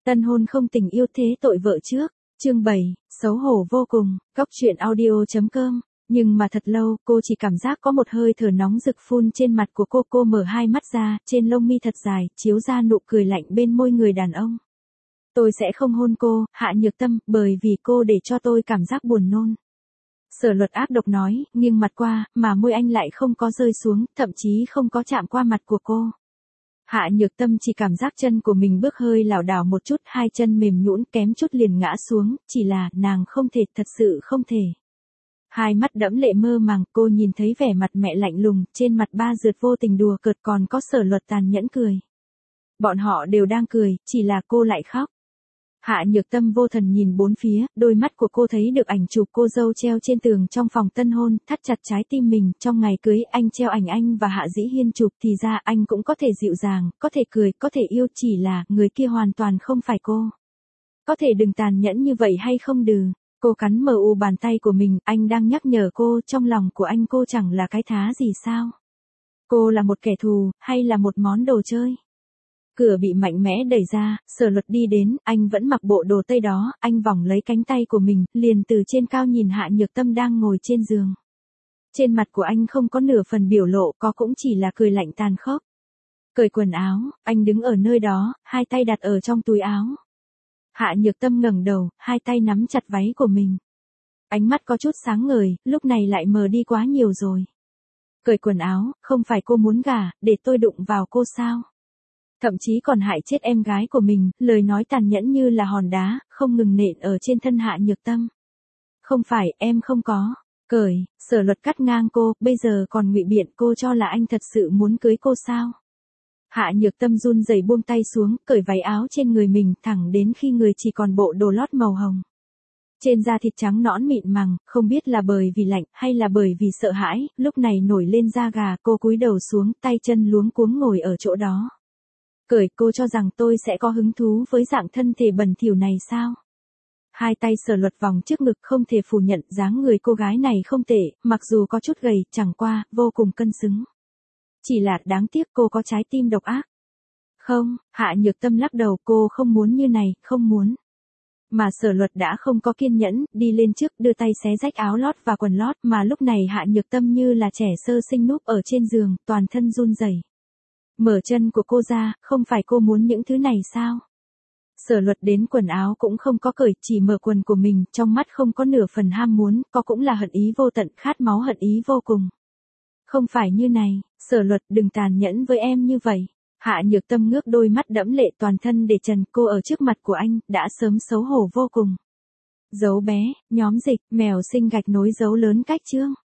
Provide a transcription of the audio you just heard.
Tân hôn không tình yêu thế tội vợ trước. Chương 7, xấu hổ vô cùng. Góc truyện audio.com. Nhưng mà thật lâu, cô chỉ cảm giác có một hơi thở nóng rực phun trên mặt của cô mở hai mắt ra, trên lông mi thật dài, chiếu ra nụ cười lạnh bên môi người đàn ông. Tôi sẽ không hôn cô, Hạ Nhược Tâm, bởi vì cô để cho tôi cảm giác buồn nôn. Sở Luật ác độc nói, nghiêng mặt qua, mà môi anh lại không có rơi xuống, thậm chí không có chạm qua mặt của cô. Hạ Nhược Tâm chỉ cảm giác chân của mình bước hơi lảo đảo một chút, hai chân mềm nhũn kém chút liền ngã xuống, chỉ là nàng không thể, thật sự không thể. Hai mắt đẫm lệ mơ màng, cô nhìn thấy vẻ mặt mẹ lạnh lùng, trên mặt ba rượt vô tình đùa cợt, còn có Sở Luật tàn nhẫn cười. Bọn họ đều đang cười, chỉ là cô lại khóc. Hạ Nhược Tâm vô thần nhìn bốn phía, đôi mắt của cô thấy được ảnh chụp cô dâu treo trên tường trong phòng tân hôn, thắt chặt trái tim mình, trong ngày cưới anh treo ảnh anh và Hạ Dĩ Hiên chụp, thì ra anh cũng có thể dịu dàng, có thể cười, có thể yêu, chỉ là người kia hoàn toàn không phải cô. Có thể đừng tàn nhẫn như vậy hay không đừ. Cô cắn mờ u bàn tay của mình, anh đang nhắc nhở cô, trong lòng của anh cô chẳng là cái thá gì sao? Cô là một kẻ thù, hay là một món đồ chơi? Cửa bị mạnh mẽ đẩy ra, Sở Luật đi đến, anh vẫn mặc bộ đồ tây đó, anh vòng lấy cánh tay của mình, liền từ trên cao nhìn Hạ Nhược Tâm đang ngồi trên giường. Trên mặt của anh không có nửa phần biểu lộ, có cũng chỉ là cười lạnh tàn khốc. Cởi quần áo, anh đứng ở nơi đó, hai tay đặt ở trong túi áo. Hạ Nhược Tâm ngẩng đầu, hai tay nắm chặt váy của mình. Ánh mắt có chút sáng ngời, lúc này lại mờ đi quá nhiều rồi. Cởi quần áo, không phải cô muốn gả, để tôi đụng vào cô sao? Thậm chí còn hại chết em gái của mình, lời nói tàn nhẫn như là hòn đá, không ngừng nện ở trên thân Hạ Nhược Tâm. Không phải, em không có. Cởi, Sở Luật cắt ngang cô, bây giờ còn ngụy biện, cô cho là anh thật sự muốn cưới cô sao? Hạ Nhược Tâm run rẩy buông tay xuống, cởi váy áo trên người mình, thẳng đến khi người chỉ còn bộ đồ lót màu hồng. Trên da thịt trắng nõn mịn màng, không biết là bởi vì lạnh, hay là bởi vì sợ hãi, lúc này nổi lên da gà, cô cúi đầu xuống, tay chân luống cuống ngồi ở chỗ đó. Cởi, cô cho rằng tôi sẽ có hứng thú với dạng thân thể bẩn thỉu này sao? Hai tay Sở Luật vòng trước ngực, không thể phủ nhận dáng người cô gái này không tệ, mặc dù có chút gầy, chẳng qua, vô cùng cân xứng. Chỉ là đáng tiếc cô có trái tim độc ác. Không, Hạ Nhược Tâm lắc đầu, cô không muốn như này, không muốn. Mà Sở Luật đã không có kiên nhẫn, đi lên trước, đưa tay xé rách áo lót và quần lót, mà lúc này Hạ Nhược Tâm như là trẻ sơ sinh núp ở trên giường, toàn thân run rẩy. Mở chân của cô ra, không phải cô muốn những thứ này sao? Sở Luật đến quần áo cũng không có cởi, chỉ mở quần của mình, trong mắt không có nửa phần ham muốn, có cũng là hận ý vô tận, khát máu hận ý vô cùng. Không phải như này, Sở Luật, đừng tàn nhẫn với em như vậy. Hạ Nhược Tâm ngước đôi mắt đẫm lệ, toàn thân để trần, cô ở trước mặt của anh, đã sớm xấu hổ vô cùng. Dấu bé, nhóm dịch, mèo sinh gạch nối dấu lớn cách chương.